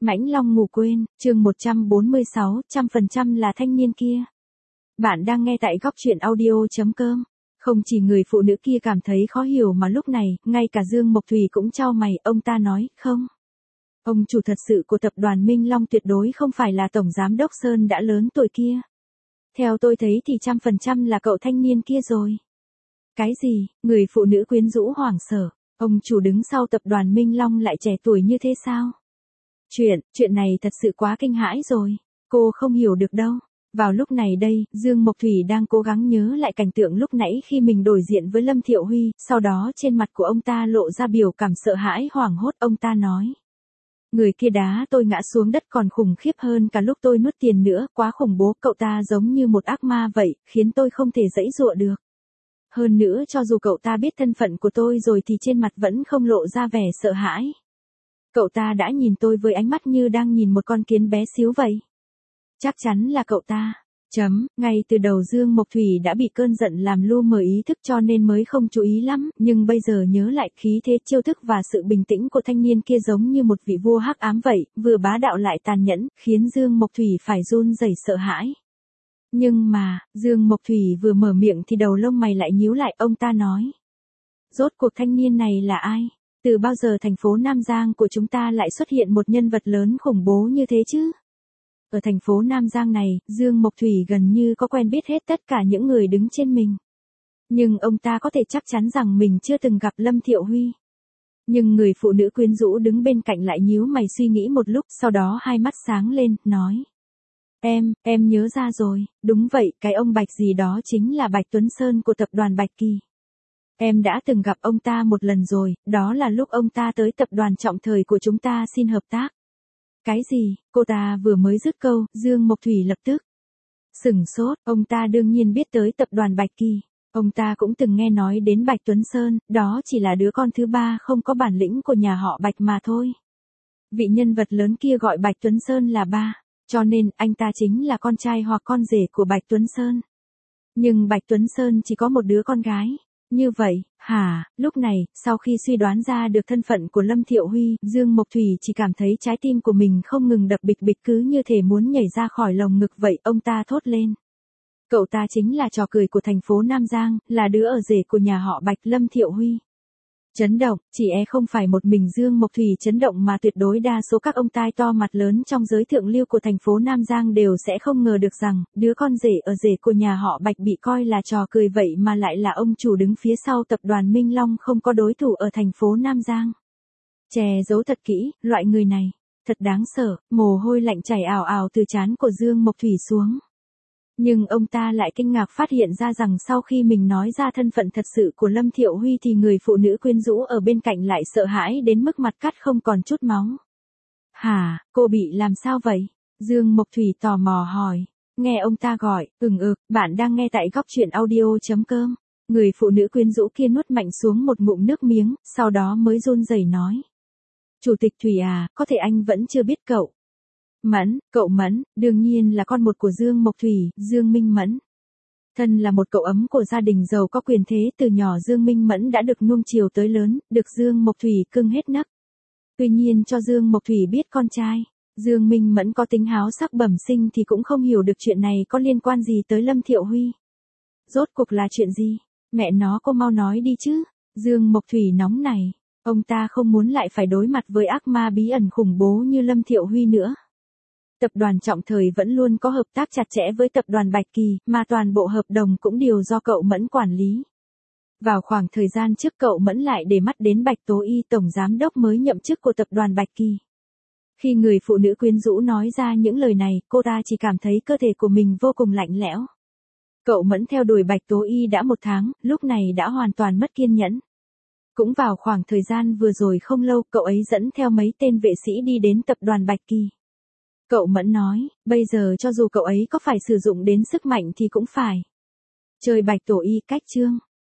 Mãnh Long ngủ quên, chương 146, 100% là thanh niên kia. Bạn đang nghe tại góc truyện audio.com. Không chỉ người phụ nữ kia cảm thấy khó hiểu mà lúc này, ngay cả Dương Mộc Thủy cũng chau mày, ông ta nói, không. Ông chủ thật sự của tập đoàn Minh Long tuyệt đối không phải là tổng giám đốc Sơn đã lớn tuổi kia. Theo tôi thấy thì 100% là cậu thanh niên kia rồi. Cái gì, người phụ nữ quyến rũ hoảng sợ, ông chủ đứng sau tập đoàn Minh Long lại trẻ tuổi như thế sao? Chuyện này thật sự quá kinh hãi rồi, cô không hiểu được đâu. Vào lúc này đây, Dương Mộc Thủy đang cố gắng nhớ lại cảnh tượng lúc nãy khi mình đối diện với Lâm Thiệu Huy, sau đó trên mặt của ông ta lộ ra biểu cảm sợ hãi hoảng hốt, ông ta nói. Người kia đá tôi ngã xuống đất còn khủng khiếp hơn cả lúc tôi nuốt tiền nữa, quá khủng bố, cậu ta giống như một ác ma vậy, khiến tôi không thể giãy giụa được. Hơn nữa cho dù cậu ta biết thân phận của tôi rồi thì trên mặt vẫn không lộ ra vẻ sợ hãi. Cậu ta đã nhìn tôi với ánh mắt như đang nhìn một con kiến bé xíu vậy. Chắc chắn là cậu ta. Ngay từ đầu Dương Mộc Thủy đã bị cơn giận làm lu mờ ý thức cho nên mới không chú ý lắm, nhưng bây giờ nhớ lại khí thế chiêu thức và sự bình tĩnh của thanh niên kia giống như một vị vua hắc ám vậy, vừa bá đạo lại tàn nhẫn, khiến Dương Mộc Thủy phải run rẩy sợ hãi. Nhưng mà, Dương Mộc Thủy vừa mở miệng thì đầu lông mày lại nhíu lại, ông ta nói. Rốt cuộc thanh niên này là ai? Từ bao giờ thành phố Nam Giang của chúng ta lại xuất hiện một nhân vật lớn khủng bố như thế chứ? Ở thành phố Nam Giang này, Dương Mộc Thủy gần như có quen biết hết tất cả những người đứng trên mình. Nhưng ông ta có thể chắc chắn rằng mình chưa từng gặp Lâm Thiệu Huy. Nhưng người phụ nữ quyến rũ đứng bên cạnh lại nhíu mày suy nghĩ một lúc, sau đó hai mắt sáng lên, nói. Em nhớ ra rồi, đúng vậy, cái ông Bạch gì đó chính là Bạch Tuấn Sơn của tập đoàn Bạch Kỳ. Em đã từng gặp ông ta một lần rồi, đó là lúc ông ta tới tập đoàn trọng thời của chúng ta xin hợp tác. Cái gì, cô ta vừa mới dứt câu, Dương Mộc Thủy lập tức sửng sốt, ông ta đương nhiên biết tới tập đoàn Bạch Kỳ. Ông ta cũng từng nghe nói đến Bạch Tuấn Sơn, đó chỉ là đứa con thứ ba không có bản lĩnh của nhà họ Bạch mà thôi. Vị nhân vật lớn kia gọi Bạch Tuấn Sơn là ba, cho nên anh ta chính là con trai hoặc con rể của Bạch Tuấn Sơn. Nhưng Bạch Tuấn Sơn chỉ có một đứa con gái. Như vậy, hả, lúc này, sau khi suy đoán ra được thân phận của Lâm Thiệu Huy, Dương Mộc Thủy chỉ cảm thấy trái tim của mình không ngừng đập bịch bịch cứ như thể muốn nhảy ra khỏi lồng ngực vậy, ông ta thốt lên. Cậu ta chính là trò cười của thành phố Nam Giang, là đứa ở rể của nhà họ Bạch, Lâm Thiệu Huy. Chấn động, chỉ không phải một mình Dương Mộc Thủy chấn động mà tuyệt đối đa số các ông tai to mặt lớn trong giới thượng lưu của thành phố Nam Giang đều sẽ không ngờ được rằng, đứa con rể ở rể của nhà họ Bạch bị coi là trò cười vậy mà lại là ông chủ đứng phía sau tập đoàn Minh Long không có đối thủ ở thành phố Nam Giang. Che giấu thật kỹ, loại người này, thật đáng sợ, mồ hôi lạnh chảy ào ào từ trán của Dương Mộc Thủy xuống. Nhưng ông ta lại kinh ngạc phát hiện ra rằng sau khi mình nói ra thân phận thật sự của Lâm Thiệu Huy thì người phụ nữ quyến rũ ở bên cạnh lại sợ hãi đến mức mặt cắt không còn chút máu. Hả, cô bị làm sao vậy? Dương Mộc Thủy tò mò hỏi. Nghe ông ta gọi, bạn đang nghe tại góc truyện audio.com. Người phụ nữ quyến rũ kia nuốt mạnh xuống một ngụm nước miếng, sau đó mới run rẩy nói. Chủ tịch Thủy à, có thể anh vẫn chưa biết cậu. Cậu Mẫn, đương nhiên là con một của Dương Mộc Thủy, Dương Minh Mẫn. Thân là một cậu ấm của gia đình giàu có quyền thế, từ nhỏ Dương Minh Mẫn đã được nuông chiều tới lớn, được Dương Mộc Thủy cưng hết nấc. Tuy nhiên cho Dương Mộc Thủy biết con trai, Dương Minh Mẫn có tính háo sắc bẩm sinh thì cũng không hiểu được chuyện này có liên quan gì tới Lâm Thiệu Huy. Rốt cuộc là chuyện gì? Mẹ nó, cô mau nói đi chứ. Dương Mộc Thủy nóng này, ông ta không muốn lại phải đối mặt với ác ma bí ẩn khủng bố như Lâm Thiệu Huy nữa. Tập đoàn trọng thời vẫn luôn có hợp tác chặt chẽ với tập đoàn Bạch Kỳ, mà toàn bộ hợp đồng cũng đều do cậu Mẫn quản lý. Vào khoảng thời gian trước cậu Mẫn lại để mắt đến Bạch Tố Y, tổng giám đốc mới nhậm chức của tập đoàn Bạch Kỳ. Khi người phụ nữ quyến rũ nói ra những lời này, cô ta chỉ cảm thấy cơ thể của mình vô cùng lạnh lẽo. Cậu Mẫn theo đuổi Bạch Tố Y đã 1 tháng, lúc này đã hoàn toàn mất kiên nhẫn. Cũng vào khoảng thời gian vừa rồi không lâu, cậu ấy dẫn theo mấy tên vệ sĩ đi đến tập đoàn Bạch Kỳ. Cậu Mẫn nói, bây giờ cho dù cậu ấy có phải sử dụng đến sức mạnh thì cũng phải chơi Bạch Tổ Y cách chương.